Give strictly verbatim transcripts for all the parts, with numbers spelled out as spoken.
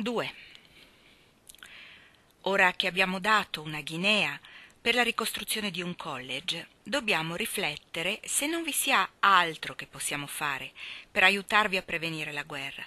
due. Ora che abbiamo dato una guinea per la ricostruzione di un college, dobbiamo riflettere se non vi sia altro che possiamo fare per aiutarvi a prevenire la guerra.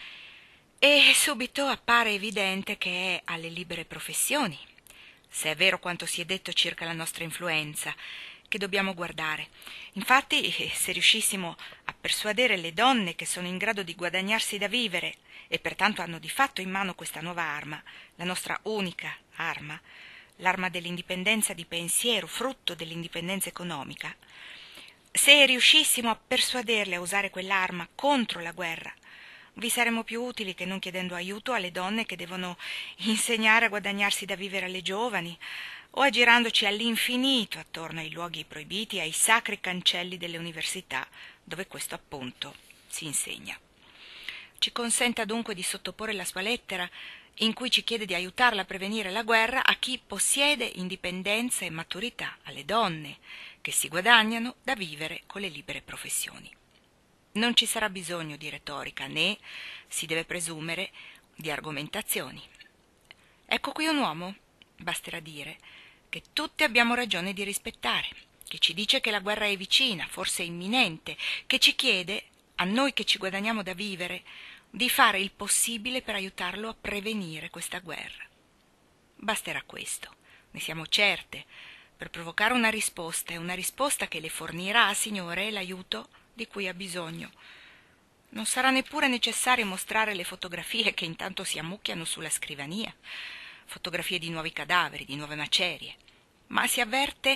E subito appare evidente che è alle libere professioni, se è vero quanto si è detto circa la nostra influenza, che dobbiamo guardare. Infatti, se riuscissimo a persuadere le donne che sono in grado di guadagnarsi da vivere e pertanto hanno di fatto in mano questa nuova arma, la nostra unica arma, l'arma dell'indipendenza di pensiero, frutto dell'indipendenza economica, se riuscissimo a persuaderle a usare quell'arma contro la guerra, vi saremmo più utili che non chiedendo aiuto alle donne che devono insegnare a guadagnarsi da vivere alle giovani, o aggirandoci all'infinito attorno ai luoghi proibiti e ai sacri cancelli delle università, dove questo appunto si insegna. Ci consenta dunque di sottoporre la sua lettera, in cui ci chiede di aiutarla a prevenire la guerra, a chi possiede indipendenza e maturità, alle donne che si guadagnano da vivere con le libere professioni. Non ci sarà bisogno di retorica, né, si deve presumere, di argomentazioni. Ecco qui un uomo, basterà dire, che tutti abbiamo ragione di rispettare, che ci dice che la guerra è vicina, forse imminente, che ci chiede, a noi che ci guadagniamo da vivere, di fare il possibile per aiutarlo a prevenire questa guerra. Basterà questo, ne siamo certe, per provocare una risposta, e una risposta che le fornirà, Signore, l'aiuto di cui ha bisogno. Non sarà neppure necessario mostrare le fotografie che intanto si ammucchiano sulla scrivania, fotografie di nuovi cadaveri, di nuove macerie, ma si avverte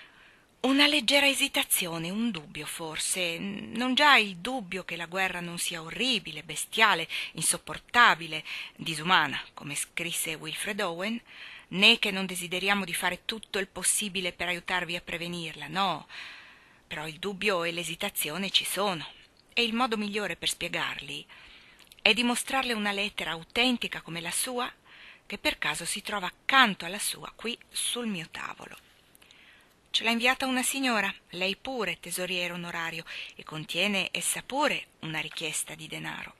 una leggera esitazione, un dubbio forse, non già il dubbio che la guerra non sia orribile, bestiale, insopportabile, disumana, come scrisse Wilfred Owen, né che non desideriamo di fare tutto il possibile per aiutarvi a prevenirla, no, però il dubbio e l'esitazione ci sono, e il modo migliore per spiegarli è di mostrarle una lettera autentica come la sua, che per caso si trova accanto alla sua qui sul mio tavolo. Ce l'ha inviata una signora, lei pure tesoriere onorario, e contiene essa pure una richiesta di denaro.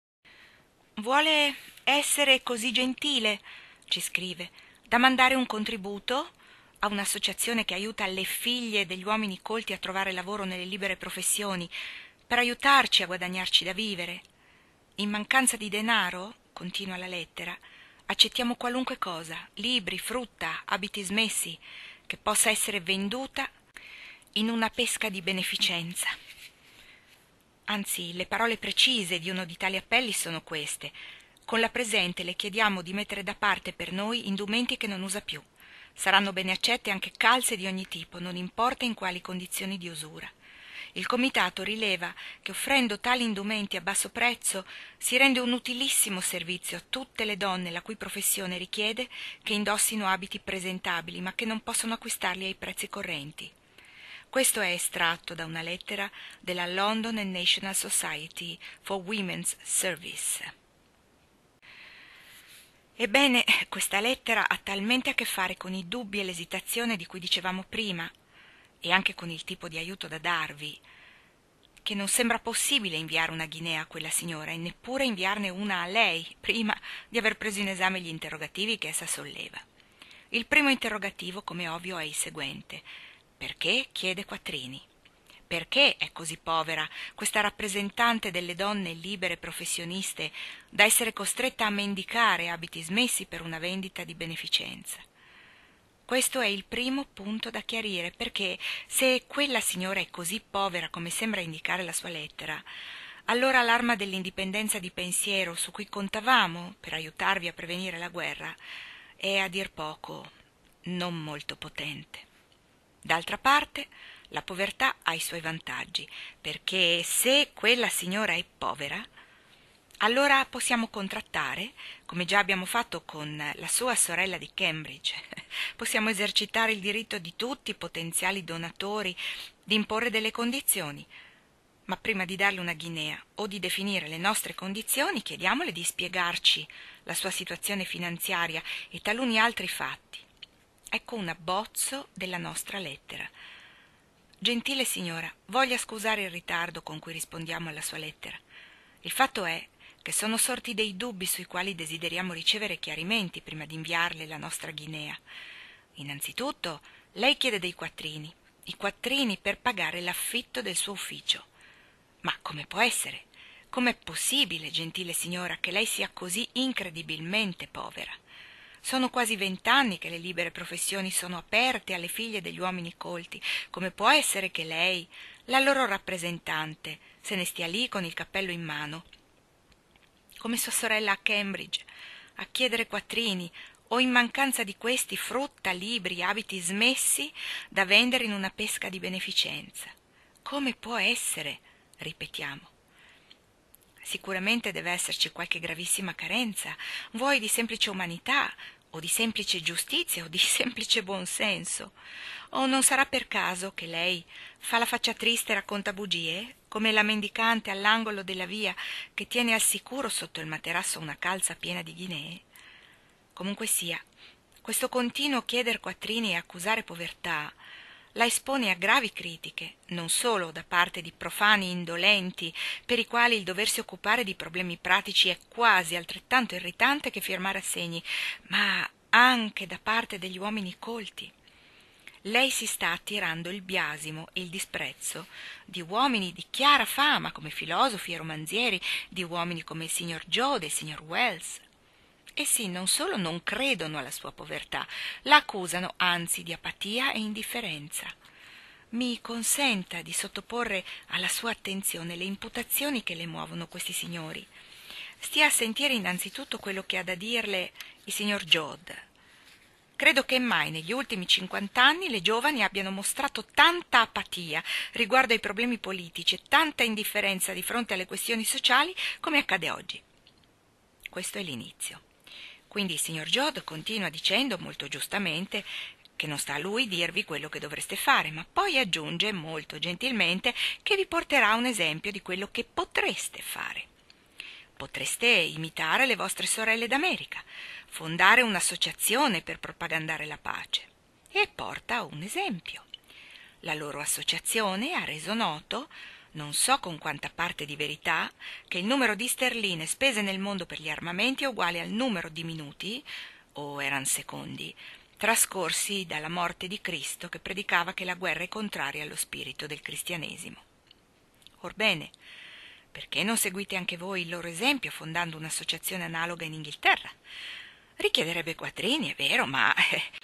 Vuole essere così gentile, ci scrive, da mandare un contributo a un'associazione che aiuta le figlie degli uomini colti a trovare lavoro nelle libere professioni, per aiutarci a guadagnarci da vivere. In mancanza di denaro, continua la lettera, accettiamo qualunque cosa, libri, frutta, abiti smessi, che possa essere venduta in una pesca di beneficenza. Anzi, le parole precise di uno di tali appelli sono queste: con la presente le chiediamo di mettere da parte per noi indumenti che non usa più. Saranno bene accette anche calze di ogni tipo, non importa in quali condizioni di usura. Il comitato rileva che offrendo tali indumenti a basso prezzo si rende un utilissimo servizio a tutte le donne la cui professione richiede che indossino abiti presentabili ma che non possono acquistarli ai prezzi correnti. Questo è estratto da una lettera della London and National Society for Women's Service. Ebbene, questa lettera ha talmente a che fare con i dubbi e l'esitazione di cui dicevamo prima, e anche con il tipo di aiuto da darvi, che non sembra possibile inviare una guinea a quella signora e neppure inviarne una a lei prima di aver preso in esame gli interrogativi che essa solleva. Il primo interrogativo, come ovvio, è il seguente: perché chiede quattrini? Perché è così povera questa rappresentante delle donne libere professioniste da essere costretta a mendicare abiti smessi per una vendita di beneficenza? Questo è il primo punto da chiarire, perché se quella signora è così povera come sembra indicare la sua lettera, allora l'arma dell'indipendenza di pensiero su cui contavamo per aiutarvi a prevenire la guerra è a dir poco non molto potente. D'altra parte, la povertà ha i suoi vantaggi, perché se quella signora è povera, allora possiamo contrattare, come già abbiamo fatto con la sua sorella di Cambridge, possiamo esercitare il diritto di tutti i potenziali donatori di imporre delle condizioni, ma prima di darle una guinea o di definire le nostre condizioni, chiediamole di spiegarci la sua situazione finanziaria e taluni altri fatti. Ecco un abbozzo della nostra lettera. Gentile signora, voglia scusare il ritardo con cui rispondiamo alla sua lettera. Il fatto è che sono sorti dei dubbi sui quali desideriamo ricevere chiarimenti prima di inviarle la nostra Guinea. Innanzitutto, lei chiede dei quattrini, i quattrini per pagare l'affitto del suo ufficio. Ma come può essere? Com'è possibile, gentile signora, che lei sia così incredibilmente povera? Sono quasi vent'anni che le libere professioni sono aperte alle figlie degli uomini colti. Come può essere che lei, la loro rappresentante, se ne stia lì con il cappello in mano, come sua sorella a Cambridge, a chiedere quattrini, o in mancanza di questi frutta, libri, abiti smessi da vendere in una pesca di beneficenza? Come può essere? Ripetiamo. Sicuramente deve esserci qualche gravissima carenza, vuoi di semplice umanità, o di semplice giustizia, o di semplice buonsenso. O non sarà per caso che lei fa la faccia triste e racconta bugie, come la mendicante all'angolo della via che tiene al sicuro sotto il materasso una calza piena di ghinee? Comunque sia, questo continuo chieder quattrini e accusare povertà la espone a gravi critiche, non solo da parte di profani indolenti, per i quali il doversi occupare di problemi pratici è quasi altrettanto irritante che firmare assegni, ma anche da parte degli uomini colti. Lei si sta attirando il biasimo e il disprezzo di uomini di chiara fama come filosofi e romanzieri, di uomini come il signor Joad e il signor Wells. Essi non solo non credono alla sua povertà, la accusano anzi di apatia e indifferenza. Mi consenta di sottoporre alla sua attenzione le imputazioni che le muovono questi signori. Stia a sentire innanzitutto quello che ha da dirle il signor Joad. Credo che mai negli ultimi cinquant'anni le giovani abbiano mostrato tanta apatia riguardo ai problemi politici e tanta indifferenza di fronte alle questioni sociali come accade oggi. Questo è l'inizio. Quindi il signor Joad continua dicendo, molto giustamente, che non sta a lui dirvi quello che dovreste fare, ma poi aggiunge molto gentilmente che vi porterà un esempio di quello che potreste fare. Potreste imitare le vostre sorelle d'America, fondare un'associazione per propagandare la pace. E porta un esempio. La loro associazione ha reso noto, non so con quanta parte di verità, che il numero di sterline spese nel mondo per gli armamenti è uguale al numero di minuti, o eran secondi, trascorsi dalla morte di Cristo che predicava che la guerra è contraria allo spirito del cristianesimo. Orbene, perché non seguite anche voi il loro esempio fondando un'associazione analoga in Inghilterra? Richiederebbe quattrini, è vero, ma...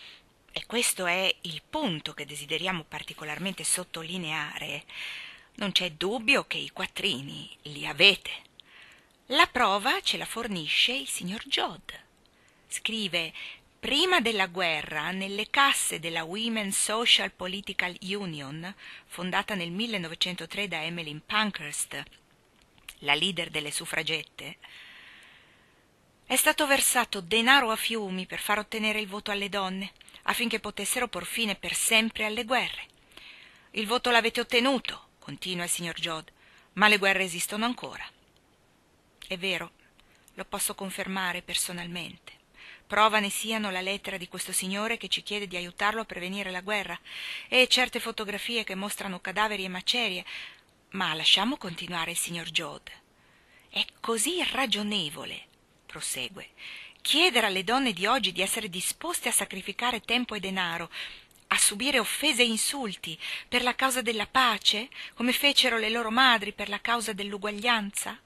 e questo è il punto che desideriamo particolarmente sottolineare. Non c'è dubbio che i quattrini li avete. La prova ce la fornisce il signor Joad. Scrive: prima della guerra, nelle casse della Women's Social Political Union, fondata nel millenovecentotre da Emmeline Pankhurst, la leader delle suffragette, è stato versato denaro a fiumi per far ottenere il voto alle donne, affinché potessero por fine per sempre alle guerre. Il voto l'avete ottenuto, continua il signor Joad, ma le guerre esistono ancora. È vero, lo posso confermare personalmente. Prova ne siano la lettera di questo signore che ci chiede di aiutarlo a prevenire la guerra e certe fotografie che mostrano cadaveri e macerie. Ma lasciamo continuare il signor Joad. È così ragionevole, prosegue, chiedere alle donne di oggi di essere disposte a sacrificare tempo e denaro, a subire offese e insulti per la causa della pace, come fecero le loro madri per la causa dell'uguaglianza?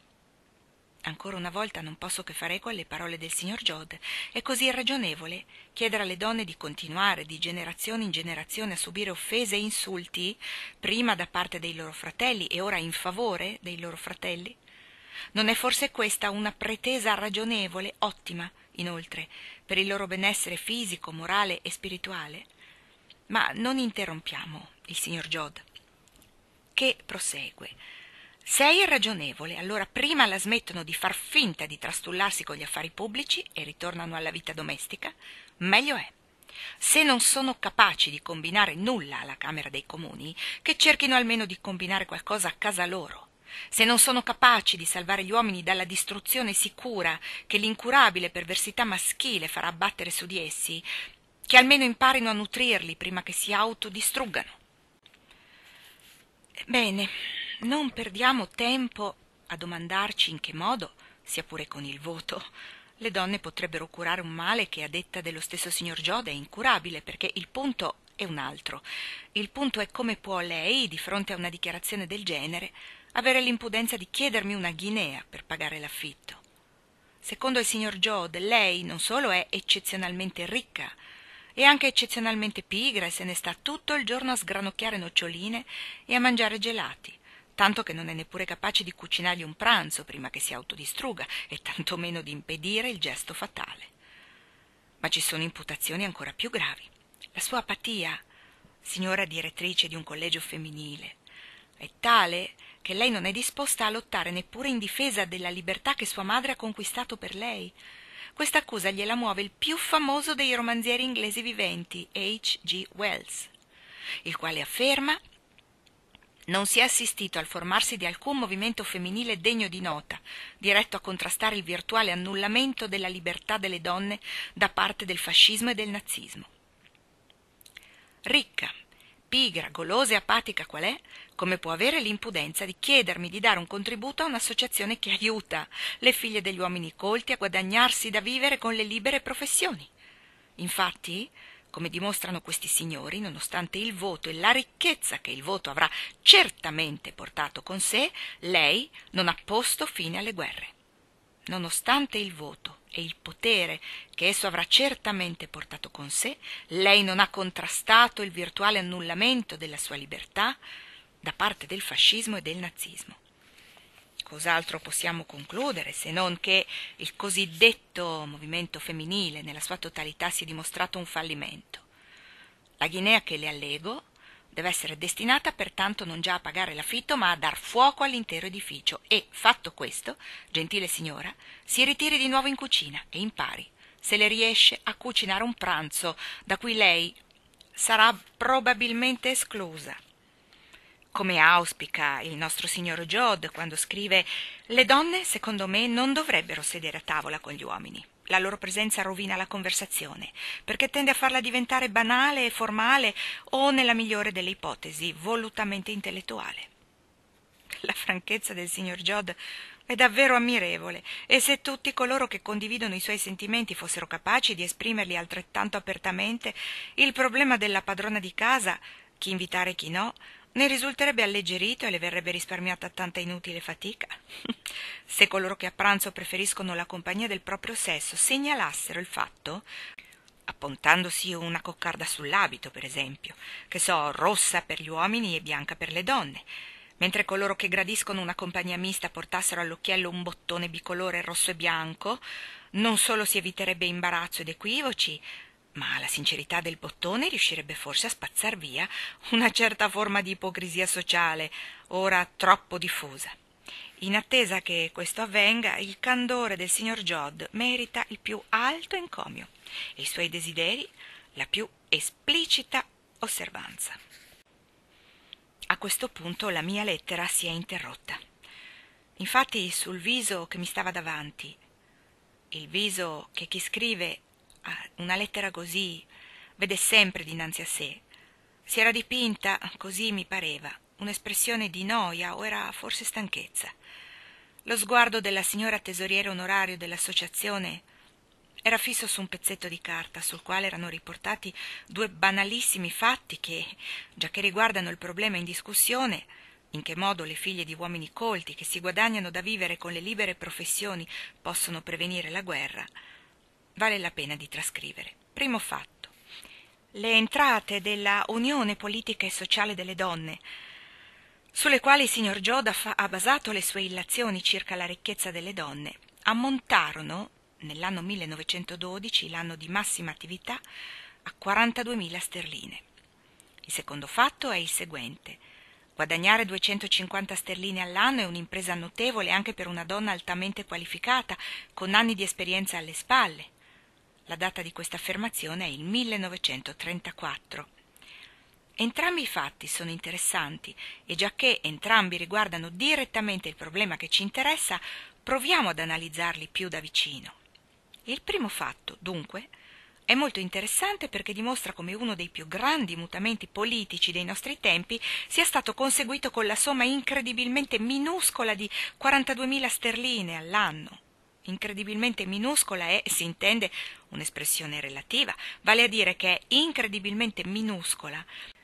Ancora una volta non posso che fare eco alle parole del signor Joad. È così irragionevole chiedere alle donne di continuare di generazione in generazione a subire offese e insulti, prima da parte dei loro fratelli e ora in favore dei loro fratelli? Non è forse questa una pretesa ragionevole, ottima, inoltre, per il loro benessere fisico, morale e spirituale? Ma non interrompiamo il signor Joad, che prosegue. Se è irragionevole, allora prima la smettono di far finta di trastullarsi con gli affari pubblici e ritornano alla vita domestica, meglio è. Se non sono capaci di combinare nulla alla Camera dei Comuni, che cerchino almeno di combinare qualcosa a casa loro. Se non sono capaci di salvare gli uomini dalla distruzione sicura che l'incurabile perversità maschile farà abbattere su di essi, che almeno imparino a nutrirli prima che si autodistruggano. Bene, non perdiamo tempo a domandarci in che modo, sia pure con il voto, le donne potrebbero curare un male che a detta dello stesso signor Giode è incurabile, perché il punto è un altro. Il punto è come può lei, di fronte a una dichiarazione del genere, avere l'impudenza di chiedermi una ghinea per pagare l'affitto. Secondo il signor Giode, lei non solo è eccezionalmente ricca, è anche eccezionalmente pigra e se ne sta tutto il giorno a sgranocchiare noccioline e a mangiare gelati, tanto che non è neppure capace di cucinargli un pranzo prima che si autodistrugga e tantomeno di impedire il gesto fatale. Ma ci sono imputazioni ancora più gravi. La sua apatia, signora direttrice di un collegio femminile, è tale che lei non è disposta a lottare neppure in difesa della libertà che sua madre ha conquistato per lei. Questa accusa gliela muove il più famoso dei romanzieri inglesi viventi, H G Wells, il quale afferma: non si è assistito al formarsi di alcun movimento femminile degno di nota, diretto a contrastare il virtuale annullamento della libertà delle donne da parte del fascismo e del nazismo. Ricca, pigra, golosa e apatica qual è, come può avere l'impudenza di chiedermi di dare un contributo a un'associazione che aiuta le figlie degli uomini colti a guadagnarsi da vivere con le libere professioni? Infatti, come dimostrano questi signori, nonostante il voto e la ricchezza che il voto avrà certamente portato con sé, lei non ha posto fine alle guerre. Nonostante il voto e il potere che esso avrà certamente portato con sé, lei non ha contrastato il virtuale annullamento della sua libertà da parte del fascismo e del nazismo. Cos'altro possiamo concludere se non che il cosiddetto movimento femminile nella sua totalità si è dimostrato un fallimento? La ghinea che le allego deve essere destinata pertanto non già a pagare l'affitto, ma a dar fuoco all'intero edificio e, fatto questo, gentile signora, si ritiri di nuovo in cucina e impari, se le riesce, a cucinare un pranzo da cui lei sarà probabilmente esclusa. Come auspica il nostro signor Giode quando scrive: le donne, secondo me, non dovrebbero sedere a tavola con gli uomini. La loro presenza rovina la conversazione, perché tende a farla diventare banale e formale o, nella migliore delle ipotesi, volutamente intellettuale. La franchezza del signor Giode è davvero ammirevole, e se tutti coloro che condividono i suoi sentimenti fossero capaci di esprimerli altrettanto apertamente, il problema della padrona di casa, chi invitare e chi no, ne risulterebbe alleggerito e le verrebbe risparmiata tanta inutile fatica. Se coloro che a pranzo preferiscono la compagnia del proprio sesso segnalassero il fatto, appuntandosi una coccarda sull'abito, per esempio, che so, rossa per gli uomini e bianca per le donne, mentre coloro che gradiscono una compagnia mista portassero all'occhiello un bottone bicolore rosso e bianco, non solo si eviterebbe imbarazzo ed equivoci, ma la sincerità del bottone riuscirebbe forse a spazzar via una certa forma di ipocrisia sociale, ora troppo diffusa. In attesa che questo avvenga, il candore del signor Giode merita il più alto encomio e i suoi desideri la più esplicita osservanza. A questo punto la mia lettera si è interrotta. Infatti sul viso che mi stava davanti, il viso che chi scrive una lettera così vede sempre dinanzi a sé, si era dipinta, così mi pareva, un'espressione di noia o era forse stanchezza. Lo sguardo della signora tesoriere onorario dell'associazione era fisso su un pezzetto di carta sul quale erano riportati due banalissimi fatti che, già che riguardano il problema in discussione, in che modo le figlie di uomini colti che si guadagnano da vivere con le libere professioni possono prevenire la guerra, vale la pena di trascrivere. Primo fatto: le entrate della Unione Politica e Sociale delle Donne, sulle quali il signor Giode ha basato le sue illazioni circa la ricchezza delle donne, ammontarono, nell'anno millenovecentododici, l'anno di massima attività, a quarantaduemila sterline. Il secondo fatto è il seguente: guadagnare duecentocinquanta sterline all'anno è un'impresa notevole anche per una donna altamente qualificata, con anni di esperienza alle spalle. La data di questa affermazione è il millenovecentotrentaquattro. Entrambi i fatti sono interessanti e giacché entrambi riguardano direttamente il problema che ci interessa, proviamo ad analizzarli più da vicino. Il primo fatto, dunque, È molto interessante perché dimostra come uno dei più grandi mutamenti politici dei nostri tempi sia stato conseguito con la somma incredibilmente minuscola di quarantaduemila sterline all'anno. Incredibilmente minuscola è, si intende, un'espressione relativa, vale a dire che è incredibilmente minuscola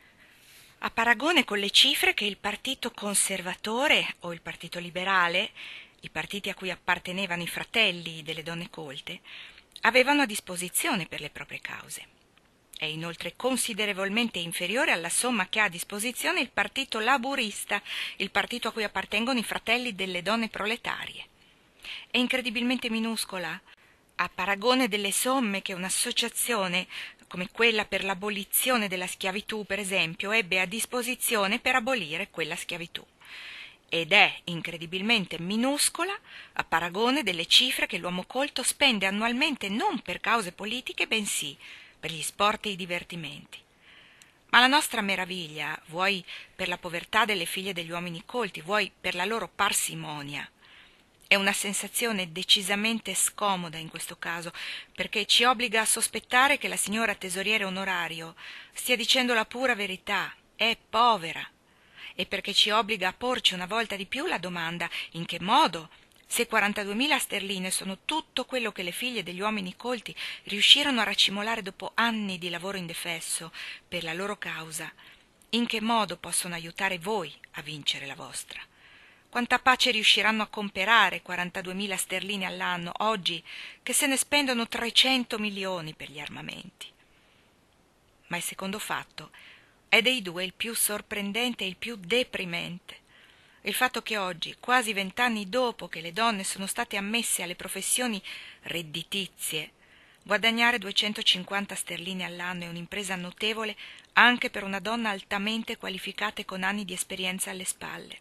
a paragone con le cifre che il partito conservatore o il partito liberale, i partiti a cui appartenevano i fratelli delle donne colte, avevano a disposizione per le proprie cause. È inoltre considerevolmente inferiore alla somma che ha a disposizione il partito laburista, il partito a cui appartengono i fratelli delle donne proletarie. È incredibilmente minuscola a paragone delle somme che un'associazione come quella per l'abolizione della schiavitù, per esempio, ebbe a disposizione per abolire quella schiavitù. Ed è incredibilmente minuscola a paragone delle cifre che l'uomo colto spende annualmente non per cause politiche, bensì per gli sport e i divertimenti. Ma la nostra meraviglia, vuoi per la povertà delle figlie degli uomini colti, vuoi per la loro parsimonia, è una sensazione decisamente scomoda in questo caso, perché ci obbliga a sospettare che la signora tesoriere onorario stia dicendo la pura verità, è povera, e perché ci obbliga a porci una volta di più la domanda in che modo, se quarantaduemila sterline sono tutto quello che le figlie degli uomini colti riuscirono a racimolare dopo anni di lavoro indefesso per la loro causa, in che modo possono aiutare voi a vincere la vostra. Quanta pace riusciranno a comperare quarantaduemila sterline all'anno oggi che se ne spendono trecento milioni per gli armamenti? Ma il secondo fatto è dei due il più sorprendente e il più deprimente. Il fatto che oggi, quasi vent'anni dopo che le donne sono state ammesse alle professioni redditizie, guadagnare duecentocinquanta sterline all'anno è un'impresa notevole anche per una donna altamente qualificata e con anni di esperienza alle spalle.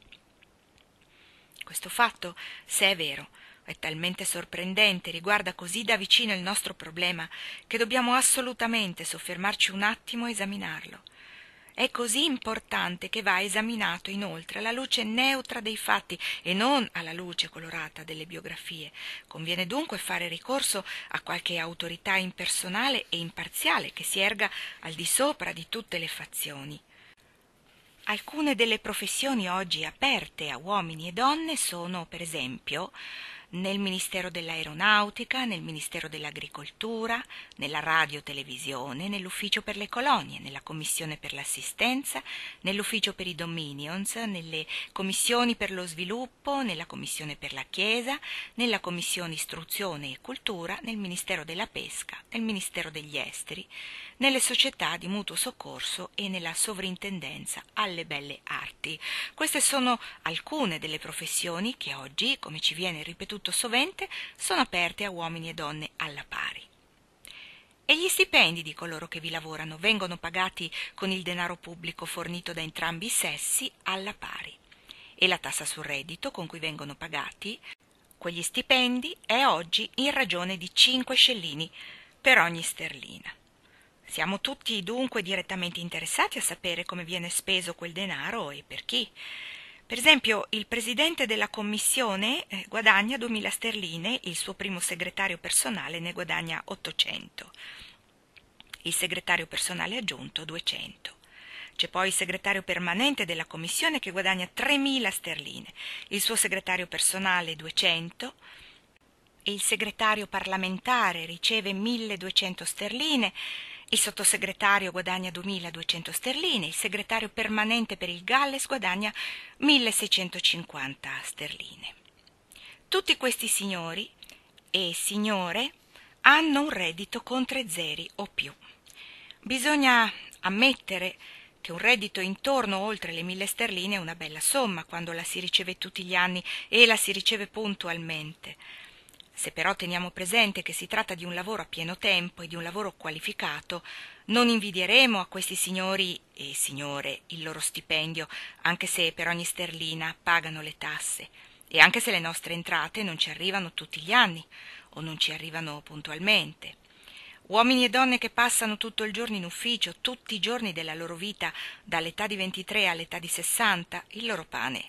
Questo fatto, se è vero, è talmente sorprendente, riguarda così da vicino il nostro problema, che dobbiamo assolutamente soffermarci un attimo a esaminarlo. È così importante che va esaminato inoltre alla luce neutra dei fatti e non alla luce colorata delle biografie. Conviene dunque fare ricorso a qualche autorità impersonale e imparziale che si erga al di sopra di tutte le fazioni. Alcune delle professioni oggi aperte a uomini e donne sono, per esempio, nel Ministero dell'Aeronautica, nel Ministero dell'Agricoltura, nella radio-televisione, nell'Ufficio per le colonie, nella Commissione per l'assistenza, nell'Ufficio per i Dominions, nelle Commissioni per lo sviluppo, nella Commissione per la Chiesa, nella Commissione istruzione e cultura, nel Ministero della Pesca, nel Ministero degli Esteri, nelle società di mutuo soccorso e nella sovrintendenza alle belle arti. Queste sono alcune delle professioni che oggi, come ci viene ripetuto sovente, sono aperte a uomini e donne alla pari. E gli stipendi di coloro che vi lavorano vengono pagati con il denaro pubblico fornito da entrambi i sessi alla pari. E la tassa sul reddito con cui vengono pagati quegli stipendi è oggi in ragione di cinque scellini per ogni sterlina. Siamo tutti dunque direttamente interessati a sapere come viene speso quel denaro e per chi. Per esempio, il presidente della commissione eh, guadagna duemila sterline, il suo primo segretario personale ne guadagna ottocento, il segretario personale aggiunto duecento. C'è poi il segretario permanente della commissione che guadagna tremila sterline, il suo segretario personale duecento, e il segretario parlamentare riceve milleduecento sterline, il sottosegretario guadagna duemiladuecento sterline, il segretario permanente per il Galles guadagna milleseicentocinquanta sterline. Tutti questi signori e signore hanno un reddito con tre zeri o più. Bisogna ammettere che un reddito intorno oltre le mille sterline è una bella somma quando la si riceve tutti gli anni e la si riceve puntualmente. Se però teniamo presente che si tratta di un lavoro a pieno tempo e di un lavoro qualificato, non invidieremo a questi signori e signore il loro stipendio, anche se per ogni sterlina pagano le tasse e anche se le nostre entrate non ci arrivano tutti gli anni o non ci arrivano puntualmente. Uomini e donne che passano tutto il giorno in ufficio, tutti i giorni della loro vita, dall'età di ventitré all'età di sessanta, il loro pane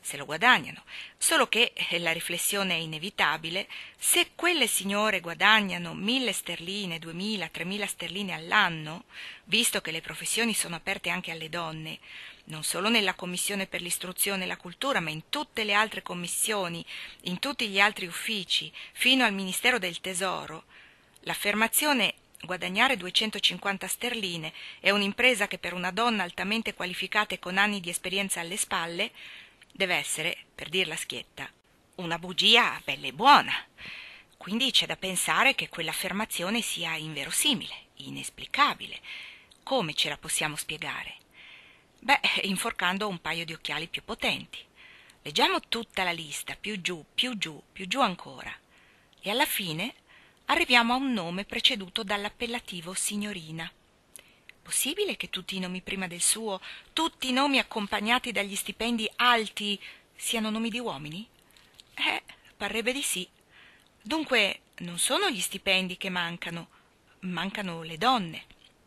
se lo guadagnano, solo che eh, la riflessione è inevitabile: se quelle signore guadagnano mille sterline, duemila, tremila sterline all'anno, visto che le professioni sono aperte anche alle donne, non solo nella commissione per l'istruzione e la cultura, ma in tutte le altre commissioni, in tutti gli altri uffici, fino al Ministero del Tesoro, l'affermazione guadagnare duecentocinquanta sterline è un'impresa che per una donna altamente qualificata e con anni di esperienza alle spalle deve essere, per dirla schietta, una bugia bella e buona. Quindi c'è da pensare che quell'affermazione sia inverosimile, inesplicabile. Come ce la possiamo spiegare? Beh, inforcando un paio di occhiali più potenti. Leggiamo tutta la lista, più giù, più giù, più giù ancora. E alla fine arriviamo a un nome preceduto dall'appellativo signorina. Possibile che tutti i nomi prima del suo, tutti i nomi accompagnati dagli stipendi alti, siano nomi di uomini? Eh, parrebbe di sì. Dunque, non sono gli stipendi che mancano, mancano le donne.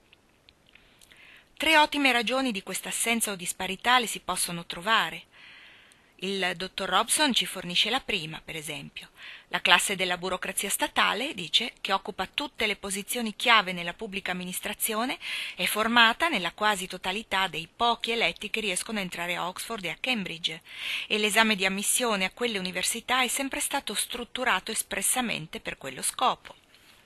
Tre ottime ragioni di questa assenza o disparità le si possono trovare. Il dottor Robson ci fornisce la prima, per esempio. La classe della burocrazia statale, dice, che occupa tutte le posizioni chiave nella pubblica amministrazione, è formata nella quasi totalità dei pochi eletti che riescono a entrare a Oxford e a Cambridge, e l'esame di ammissione a quelle università è sempre stato strutturato espressamente per quello scopo.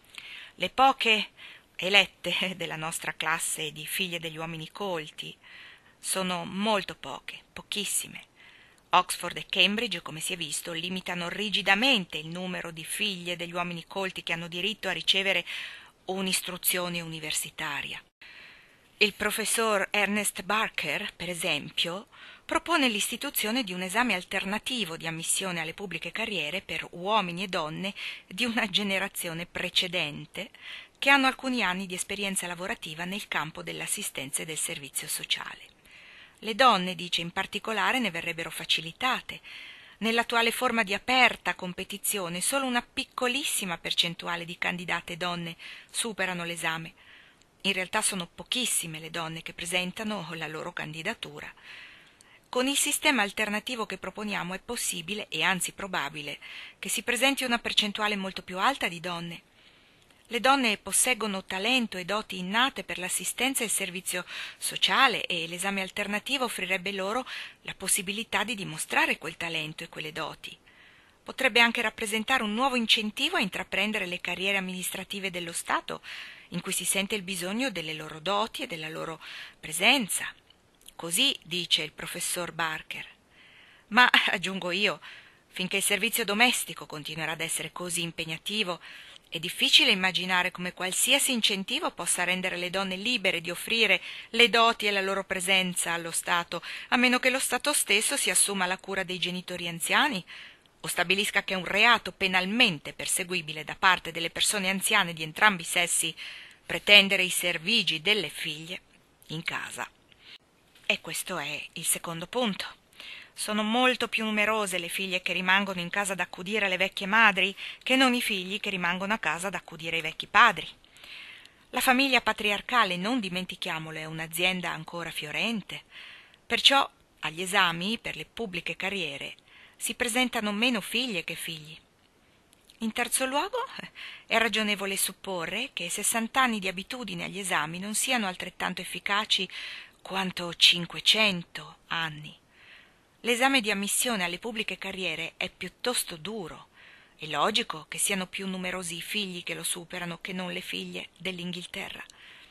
Le poche elette della nostra classe di figlie degli uomini colti sono molto poche, pochissime. Oxford e Cambridge, come si è visto, limitano rigidamente il numero di figlie degli uomini colti che hanno diritto a ricevere un'istruzione universitaria. Il professor Ernest Barker, per esempio, propone l'istituzione di un esame alternativo di ammissione alle pubbliche carriere per uomini e donne di una generazione precedente che hanno alcuni anni di esperienza lavorativa nel campo dell'assistenza e del servizio sociale. Le donne, dice, in particolare ne verrebbero facilitate. Nell'attuale forma di aperta competizione solo una piccolissima percentuale di candidate donne superano l'esame. In realtà sono pochissime le donne che presentano la loro candidatura. Con il sistema alternativo che proponiamo è possibile, e anzi probabile, che si presenti una percentuale molto più alta di donne. Le donne posseggono talento e doti innate per l'assistenza e il servizio sociale e l'esame alternativo offrirebbe loro la possibilità di dimostrare quel talento e quelle doti. Potrebbe anche rappresentare un nuovo incentivo a intraprendere le carriere amministrative dello Stato, in cui si sente il bisogno delle loro doti e della loro presenza. Così dice il professor Barker. Ma, aggiungo io, finché il servizio domestico continuerà ad essere così impegnativo, è difficile immaginare come qualsiasi incentivo possa rendere le donne libere di offrire le doti e la loro presenza allo Stato, a meno che lo Stato stesso si assuma la cura dei genitori anziani o stabilisca che è un reato penalmente perseguibile da parte delle persone anziane di entrambi i sessi pretendere i servigi delle figlie in casa. E questo è il secondo punto. Sono molto più numerose le figlie che rimangono in casa ad accudire le vecchie madri che non i figli che rimangono a casa ad accudire i vecchi padri. La famiglia patriarcale, non dimentichiamolo, è un'azienda ancora fiorente. Perciò agli esami per le pubbliche carriere si presentano meno figlie che figli. In terzo luogo, è ragionevole supporre che sessant'anni di abitudine agli esami non siano altrettanto efficaci quanto cinquecento anni. L'esame di ammissione alle pubbliche carriere è piuttosto duro. È logico che siano più numerosi i figli che lo superano che non le figlie dell'Inghilterra.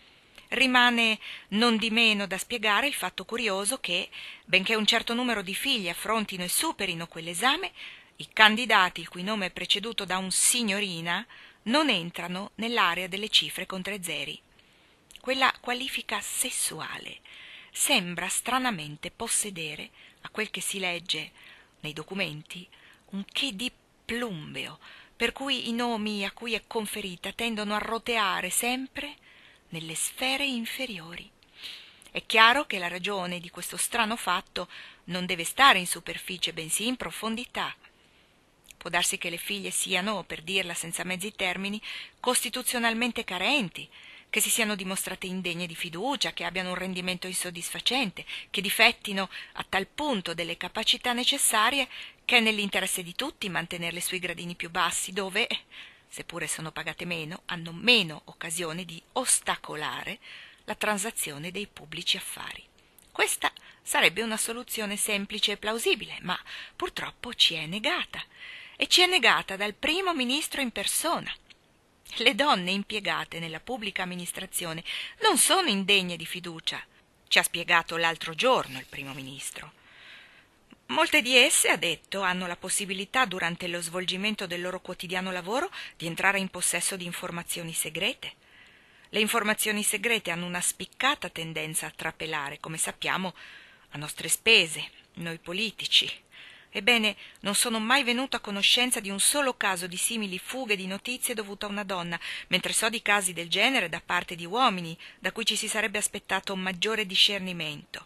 Rimane non di meno da spiegare il fatto curioso che, benché un certo numero di figli affrontino e superino quell'esame, i candidati il cui nome è preceduto da un signorina non entrano nell'area delle cifre con tre zeri. Quella qualifica sessuale sembra stranamente possedere, a quel che si legge nei documenti, un che di plumbeo, per cui i nomi a cui è conferita tendono a roteare sempre nelle sfere inferiori. È chiaro che la ragione di questo strano fatto non deve stare in superficie, bensì in profondità. Può darsi che le figlie siano, per dirla senza mezzi termini, costituzionalmente carenti, che si siano dimostrate indegne di fiducia, che abbiano un rendimento insoddisfacente, che difettino a tal punto delle capacità necessarie che è nell'interesse di tutti mantenerle sui gradini più bassi, dove, seppure sono pagate meno, hanno meno occasione di ostacolare la transazione dei pubblici affari. Questa sarebbe una soluzione semplice e plausibile, ma purtroppo ci è negata, e ci è negata dal primo ministro in persona. Le donne impiegate nella pubblica amministrazione non sono indegne di fiducia, ci ha spiegato l'altro giorno il primo ministro. Molte di esse, ha detto, hanno la possibilità durante lo svolgimento del loro quotidiano lavoro di entrare in possesso di informazioni segrete. Le informazioni segrete hanno una spiccata tendenza a trapelare, come sappiamo, a nostre spese, noi politici. Ebbene, non sono mai venuto a conoscenza di un solo caso di simili fughe di notizie dovute a una donna, mentre so di casi del genere da parte di uomini, da cui ci si sarebbe aspettato un maggiore discernimento.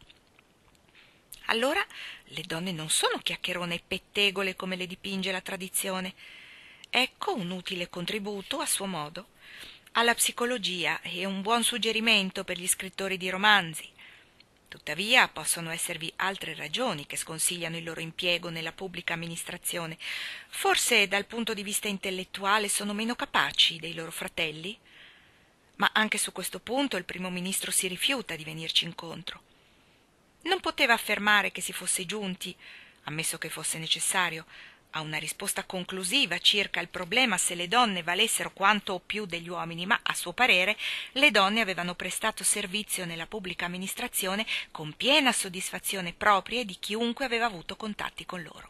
Allora, le donne non sono chiacchierone e pettegole come le dipinge la tradizione. Ecco un utile contributo, a suo modo, alla psicologia e un buon suggerimento per gli scrittori di romanzi. Tuttavia possono esservi altre ragioni che sconsigliano il loro impiego nella pubblica amministrazione. Forse dal punto di vista intellettuale sono meno capaci dei loro fratelli? Ma anche su questo punto il primo ministro si rifiuta di venirci incontro. Non poteva affermare che si fosse giunti, ammesso che fosse necessario, a una risposta conclusiva circa il problema se le donne valessero quanto o più degli uomini, ma a suo parere le donne avevano prestato servizio nella pubblica amministrazione con piena soddisfazione propria e di chiunque aveva avuto contatti con loro.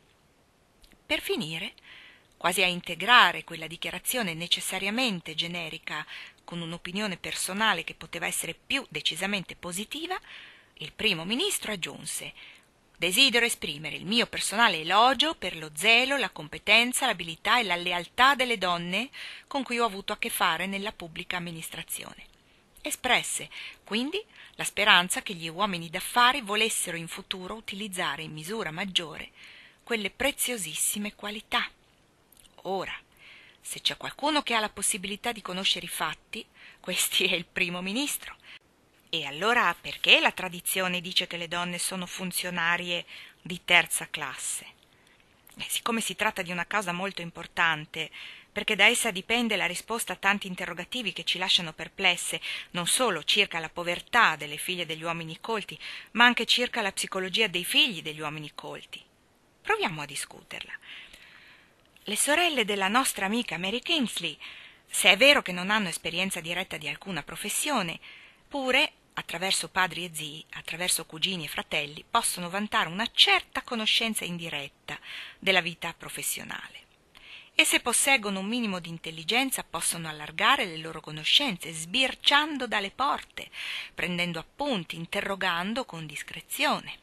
Per finire, quasi a integrare quella dichiarazione necessariamente generica con un'opinione personale che poteva essere più decisamente positiva, il primo ministro aggiunse: «Desidero esprimere il mio personale elogio per lo zelo, la competenza, l'abilità e la lealtà delle donne con cui ho avuto a che fare nella pubblica amministrazione». Espresse, quindi, la speranza che gli uomini d'affari volessero in futuro utilizzare in misura maggiore quelle preziosissime qualità. Ora, se c'è qualcuno che ha la possibilità di conoscere i fatti, questi è il primo ministro. E allora perché la tradizione dice che le donne sono funzionarie di terza classe? E siccome si tratta di una causa molto importante, perché da essa dipende la risposta a tanti interrogativi che ci lasciano perplesse, non solo circa la povertà delle figlie degli uomini colti, ma anche circa la psicologia dei figli degli uomini colti. Proviamo a discuterla. Le sorelle della nostra amica Mary Kingsley, se è vero che non hanno esperienza diretta di alcuna professione, pure, attraverso padri e zii, attraverso cugini e fratelli, possono vantare una certa conoscenza indiretta della vita professionale. E se posseggono un minimo di intelligenza possono allargare le loro conoscenze, sbirciando dalle porte, prendendo appunti, interrogando con discrezione.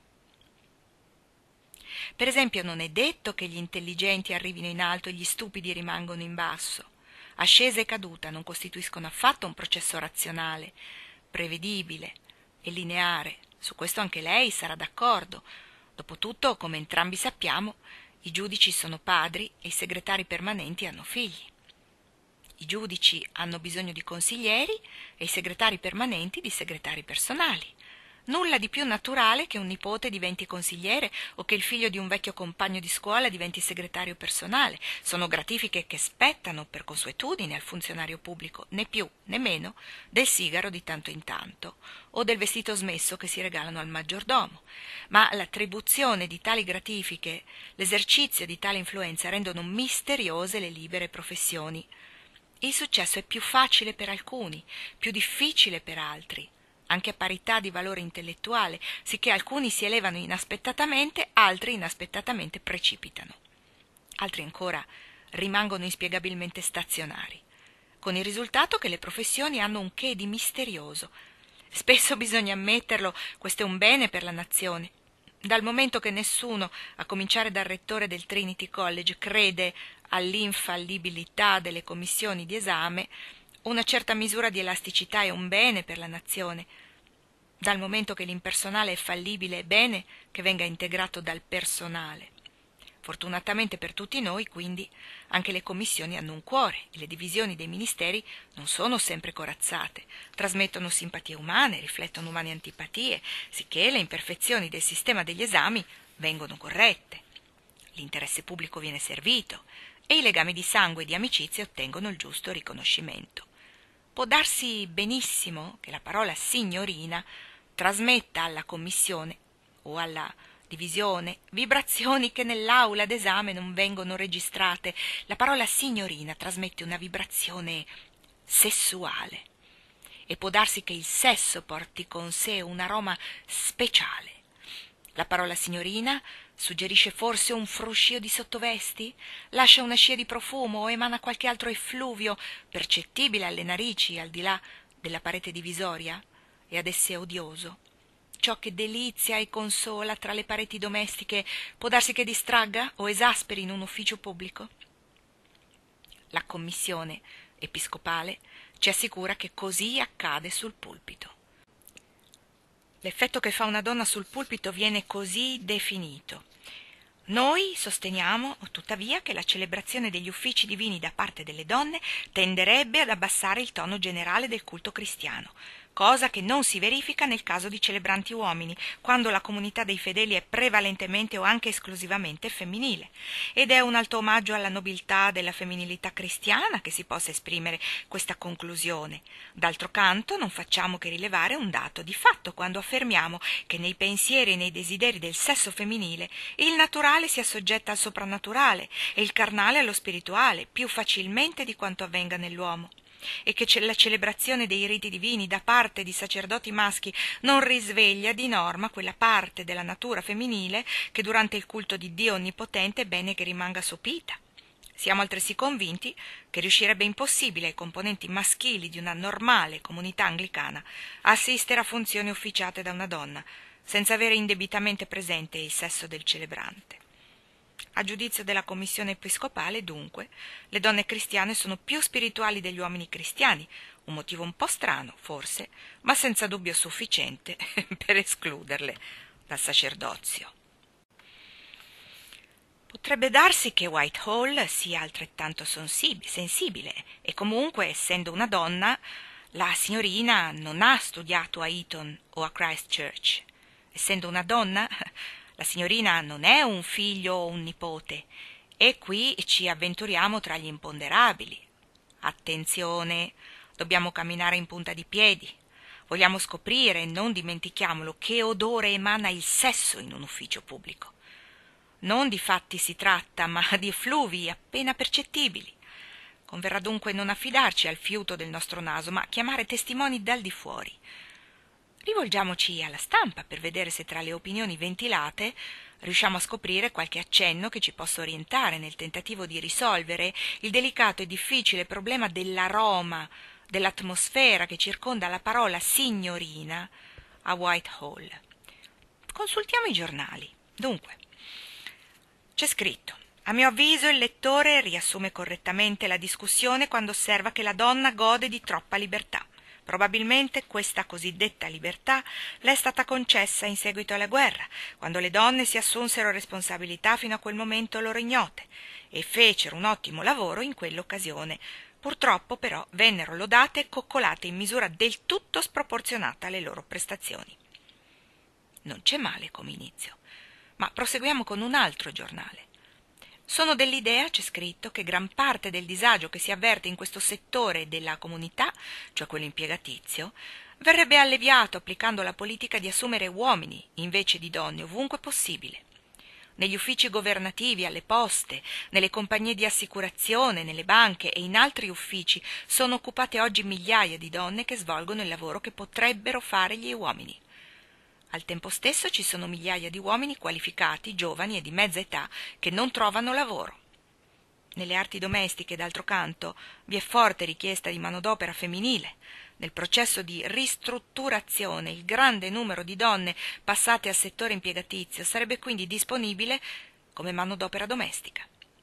Per esempio, non è detto che gli intelligenti arrivino in alto e gli stupidi rimangono in basso. Ascesa e caduta non costituiscono affatto un processo razionale, prevedibile e lineare. Su questo anche lei sarà d'accordo. Dopotutto, come entrambi sappiamo, i giudici sono padri e i segretari permanenti hanno figli. I giudici hanno bisogno di consiglieri e i segretari permanenti di segretari personali. Nulla di più naturale che un nipote diventi consigliere o che il figlio di un vecchio compagno di scuola diventi segretario personale. Sono gratifiche che spettano per consuetudine al funzionario pubblico, né più né meno del sigaro di tanto in tanto o del vestito smesso che si regalano al maggiordomo. Ma l'attribuzione di tali gratifiche, l'esercizio di tale influenza rendono misteriose le libere professioni. Il successo è più facile per alcuni, più difficile per altri, anche a parità di valore intellettuale, sicché alcuni si elevano inaspettatamente, altri inaspettatamente precipitano. Altri ancora rimangono inspiegabilmente stazionari, con il risultato che le professioni hanno un che di misterioso. Spesso bisogna ammetterlo, questo è un bene per la nazione. Dal momento che nessuno, a cominciare dal rettore del Trinity College, crede all'infallibilità delle commissioni di esame, una certa misura di elasticità è un bene per la nazione. Dal momento che l'impersonale è fallibile, è bene che venga integrato dal personale. Fortunatamente per tutti noi, quindi, anche le commissioni hanno un cuore e le divisioni dei ministeri non sono sempre corazzate, trasmettono simpatie umane, riflettono umane antipatie, sicché le imperfezioni del sistema degli esami vengono corrette, l'interesse pubblico viene servito e i legami di sangue e di amicizia ottengono il giusto riconoscimento. Può darsi benissimo che la parola signorina trasmetta alla commissione o alla divisione vibrazioni che nell'aula d'esame non vengono registrate. La parola signorina trasmette una vibrazione sessuale e può darsi che il sesso porti con sé un aroma speciale. La parola signorina suggerisce forse un fruscio di sottovesti, lascia una scia di profumo o emana qualche altro effluvio percettibile alle narici al di là della parete divisoria e ad esse odioso. Ciò che delizia e consola tra le pareti domestiche può darsi che distragga o esasperi in un ufficio pubblico? La commissione episcopale ci assicura che così accade sul pulpito. L'effetto che fa una donna sul pulpito viene così definito. Noi sosteniamo, tuttavia, che la celebrazione degli uffici divini da parte delle donne tenderebbe ad abbassare il tono generale del culto cristiano, cosa che non si verifica nel caso di celebranti uomini, quando la comunità dei fedeli è prevalentemente o anche esclusivamente femminile, ed è un alto omaggio alla nobiltà della femminilità cristiana che si possa esprimere questa conclusione. D'altro canto non facciamo che rilevare un dato di fatto quando affermiamo che nei pensieri e nei desideri del sesso femminile il naturale si assoggetta al soprannaturale e il carnale allo spirituale più facilmente di quanto avvenga nell'uomo, e che la celebrazione dei riti divini da parte di sacerdoti maschi non risveglia di norma quella parte della natura femminile che durante il culto di Dio Onnipotente è bene che rimanga sopita. Siamo altresì convinti che riuscirebbe impossibile ai componenti maschili di una normale comunità anglicana assistere a funzioni ufficiate da una donna, senza avere indebitamente presente il sesso del celebrante. A giudizio della commissione episcopale, dunque, le donne cristiane sono più spirituali degli uomini cristiani, un motivo un po' strano, forse, ma senza dubbio sufficiente per escluderle dal sacerdozio. Potrebbe darsi che Whitehall sia altrettanto sensibile e comunque, essendo una donna, la signorina non ha studiato a Eton o a Christ Church. Essendo una donna, la signorina non è un figlio o un nipote, e qui ci avventuriamo tra gli imponderabili. Attenzione, dobbiamo camminare in punta di piedi. Vogliamo scoprire, non dimentichiamolo, che odore emana il sesso in un ufficio pubblico. Non di fatti si tratta, ma di effluvi appena percettibili. Converrà dunque non affidarci al fiuto del nostro naso, ma chiamare testimoni dal di fuori. Rivolgiamoci alla stampa per vedere se tra le opinioni ventilate riusciamo a scoprire qualche accenno che ci possa orientare nel tentativo di risolvere il delicato e difficile problema dell'aroma, dell'atmosfera che circonda la parola signorina a Whitehall. Consultiamo i giornali. Dunque, c'è scritto: a mio avviso il lettore riassume correttamente la discussione quando osserva che la donna gode di troppa libertà. Probabilmente questa cosiddetta libertà le è stata concessa in seguito alla guerra, quando le donne si assunsero responsabilità fino a quel momento loro ignote e fecero un ottimo lavoro in quell'occasione. Purtroppo però vennero lodate e coccolate in misura del tutto sproporzionata alle loro prestazioni. Non c'è male come inizio, ma proseguiamo con un altro giornale. Sono dell'idea, c'è scritto, che gran parte del disagio che si avverte in questo settore della comunità, cioè quello impiegatizio, verrebbe alleviato applicando la politica di assumere uomini invece di donne ovunque possibile. Negli uffici governativi, alle poste, nelle compagnie di assicurazione, nelle banche e in altri uffici sono occupate oggi migliaia di donne che svolgono il lavoro che potrebbero fare gli uomini. Al tempo stesso ci sono migliaia di uomini qualificati, giovani e di mezza età, che non trovano lavoro. Nelle arti domestiche, d'altro canto, vi è forte richiesta di manodopera femminile. Nel processo di ristrutturazione il grande numero di donne passate al settore impiegatizio sarebbe quindi disponibile come manodopera domestica.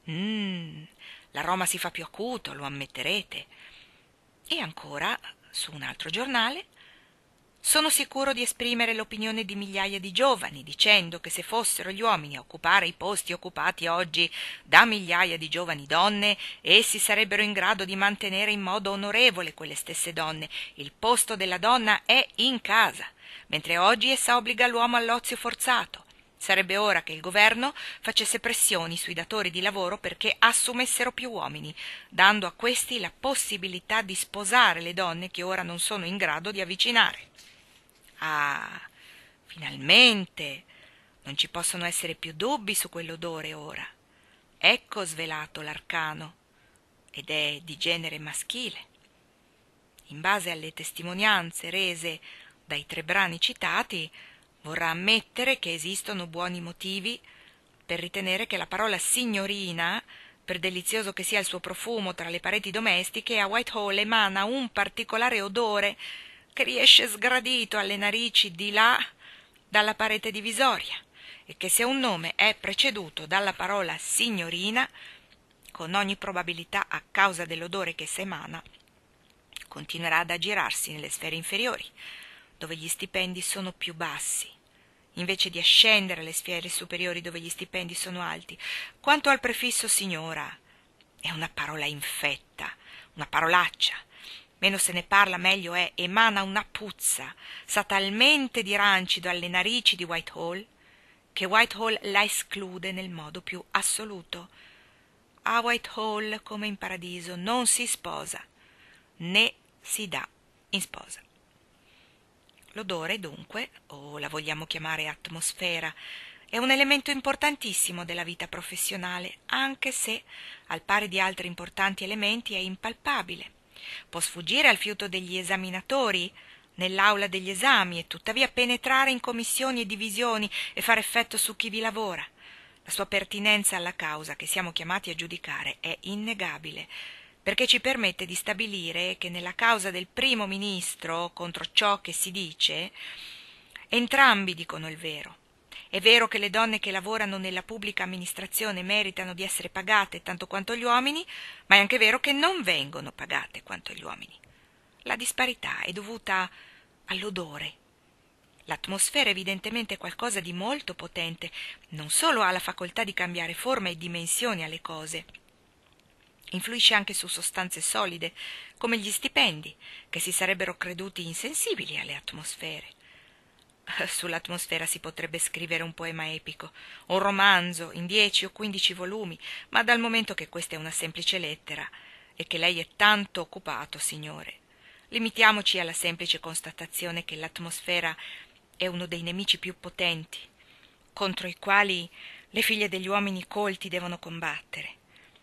Mm, l'aroma si fa più acuto, lo ammetterete. E ancora, su un altro giornale, Sono sicuro di esprimere l'opinione di migliaia di giovani, dicendo che se fossero gli uomini a occupare i posti occupati oggi da migliaia di giovani donne, essi sarebbero in grado di mantenere in modo onorevole quelle stesse donne. Il posto della donna è in casa, mentre oggi essa obbliga l'uomo all'ozio forzato. Sarebbe ora che il governo facesse pressioni sui datori di lavoro perché assumessero più uomini, dando a questi la possibilità di sposare le donne che ora non sono in grado di avvicinare. Ah, finalmente! Non ci possono essere più dubbi su quell'odore ora. Ecco svelato l'arcano, ed è di genere maschile. In base alle testimonianze rese dai tre brani citati, vorrà ammettere che esistono buoni motivi per ritenere che la parola signorina, per delizioso che sia il suo profumo tra le pareti domestiche, a Whitehall emana un particolare odore che riesce sgradito alle narici di là dalla parete divisoria, e che se un nome è preceduto dalla parola signorina, con ogni probabilità a causa dell'odore che s'emana, continuerà ad aggirarsi nelle sfere inferiori, dove gli stipendi sono più bassi, invece di ascendere alle sfere superiori dove gli stipendi sono alti. Quanto al prefisso signora, è una parola infetta, una parolaccia. Meno se ne parla meglio è, emana una puzza, sa talmente di rancido alle narici di Whitehall, che Whitehall la esclude nel modo più assoluto. A Whitehall, come in paradiso, non si sposa, né si dà in sposa. L'odore, dunque, o la vogliamo chiamare atmosfera, è un elemento importantissimo della vita professionale, anche se, al pari di altri importanti elementi, è impalpabile. Può sfuggire al fiuto degli esaminatori nell'aula degli esami e tuttavia penetrare in commissioni e divisioni e fare effetto su chi vi lavora. La sua pertinenza alla causa che siamo chiamati a giudicare è innegabile, perché ci permette di stabilire che nella causa del primo ministro contro ciò che si dice, entrambi dicono il vero. È vero che le donne che lavorano nella pubblica amministrazione meritano di essere pagate tanto quanto gli uomini, ma è anche vero che non vengono pagate quanto gli uomini. La disparità è dovuta all'odore. L'atmosfera evidentemente è qualcosa di molto potente, non solo ha la facoltà di cambiare forma e dimensioni alle cose, influisce anche su sostanze solide, come gli stipendi, che si sarebbero creduti insensibili alle atmosfere. Sull'atmosfera si potrebbe scrivere un poema epico, un romanzo in dieci o quindici volumi, ma dal momento che questa è una semplice lettera e che lei è tanto occupato, signore, limitiamoci alla semplice constatazione che l'atmosfera è uno dei nemici più potenti, contro i quali le figlie degli uomini colti devono combattere.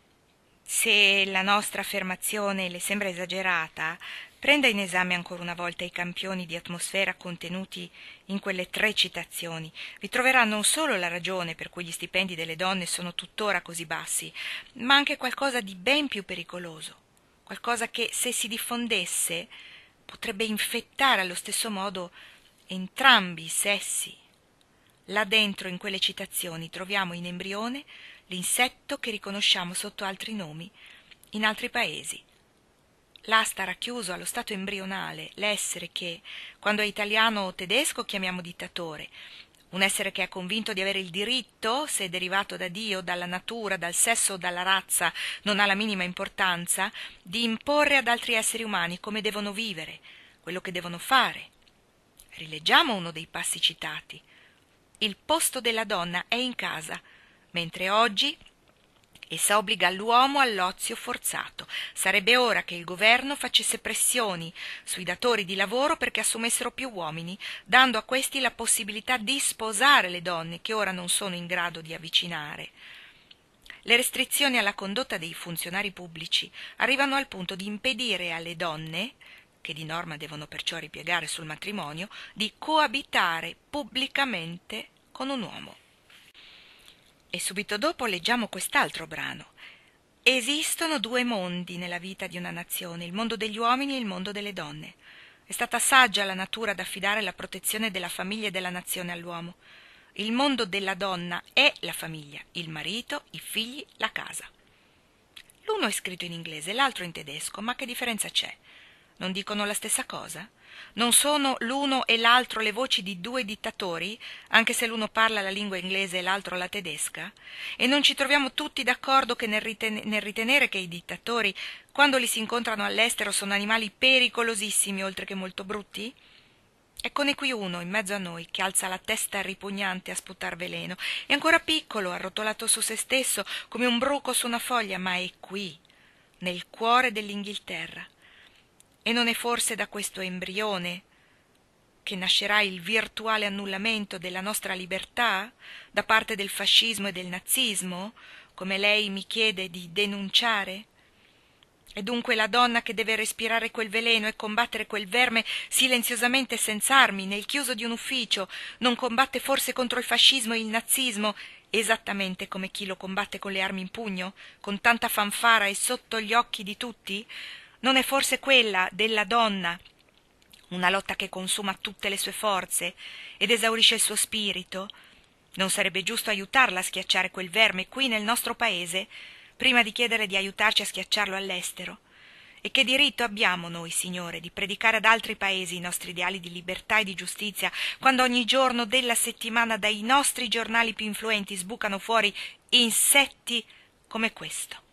Se la nostra affermazione le sembra esagerata, prenda in esame ancora una volta i campioni di atmosfera contenuti in quelle tre citazioni. Vi troverà non solo la ragione per cui gli stipendi delle donne sono tuttora così bassi, ma anche qualcosa di ben più pericoloso, qualcosa che, se si diffondesse, potrebbe infettare allo stesso modo entrambi i sessi. Là dentro, in quelle citazioni, troviamo in embrione l'insetto che riconosciamo sotto altri nomi in altri paesi. Là sta racchiuso allo stato embrionale l'essere che, quando è italiano o tedesco, chiamiamo dittatore, un essere che è convinto di avere il diritto, se è derivato da Dio, dalla natura, dal sesso o dalla razza, non ha la minima importanza, di imporre ad altri esseri umani come devono vivere, quello che devono fare. Rileggiamo uno dei passi citati. Il posto della donna è in casa, mentre oggi essa obbliga l'uomo all'ozio forzato. Sarebbe ora che il governo facesse pressioni sui datori di lavoro perché assumessero più uomini, dando a questi la possibilità di sposare le donne che ora non sono in grado di avvicinare. Le restrizioni alla condotta dei funzionari pubblici arrivano al punto di impedire alle donne, che di norma devono perciò ripiegare sul matrimonio, di coabitare pubblicamente con un uomo. E subito dopo leggiamo quest'altro brano. Esistono due mondi nella vita di una nazione, il mondo degli uomini e il mondo delle donne. È stata saggia la natura ad affidare la protezione della famiglia e della nazione all'uomo. Il mondo della donna è la famiglia, il marito, i figli, la casa. L'uno è scritto in inglese, l'altro in tedesco, ma che differenza c'è? Non dicono la stessa cosa? Non sono l'uno e l'altro le voci di due dittatori, anche se l'uno parla la lingua inglese e l'altro la tedesca? E non ci troviamo tutti d'accordo che nel, riten- nel ritenere che i dittatori, quando li si incontrano all'estero, sono animali pericolosissimi, oltre che molto brutti? Eccone qui uno, in mezzo a noi, che alza la testa ripugnante a sputar veleno. È ancora piccolo, arrotolato su se stesso, come un bruco su una foglia, ma è qui, nel cuore dell'Inghilterra. E non è forse da questo embrione che nascerà il virtuale annullamento della nostra libertà da parte del fascismo e del nazismo, come lei mi chiede di denunciare? È dunque la donna che deve respirare quel veleno e combattere quel verme silenziosamente e senza armi, nel chiuso di un ufficio, non combatte forse contro il fascismo e il nazismo, esattamente come chi lo combatte con le armi in pugno, con tanta fanfara e sotto gli occhi di tutti? Non è forse quella della donna una lotta che consuma tutte le sue forze ed esaurisce il suo spirito? Non sarebbe giusto aiutarla a schiacciare quel verme qui nel nostro paese, prima di chiedere di aiutarci a schiacciarlo all'estero? E che diritto abbiamo noi, Signore, di predicare ad altri paesi i nostri ideali di libertà e di giustizia, quando ogni giorno della settimana dai nostri giornali più influenti sbucano fuori insetti come questo?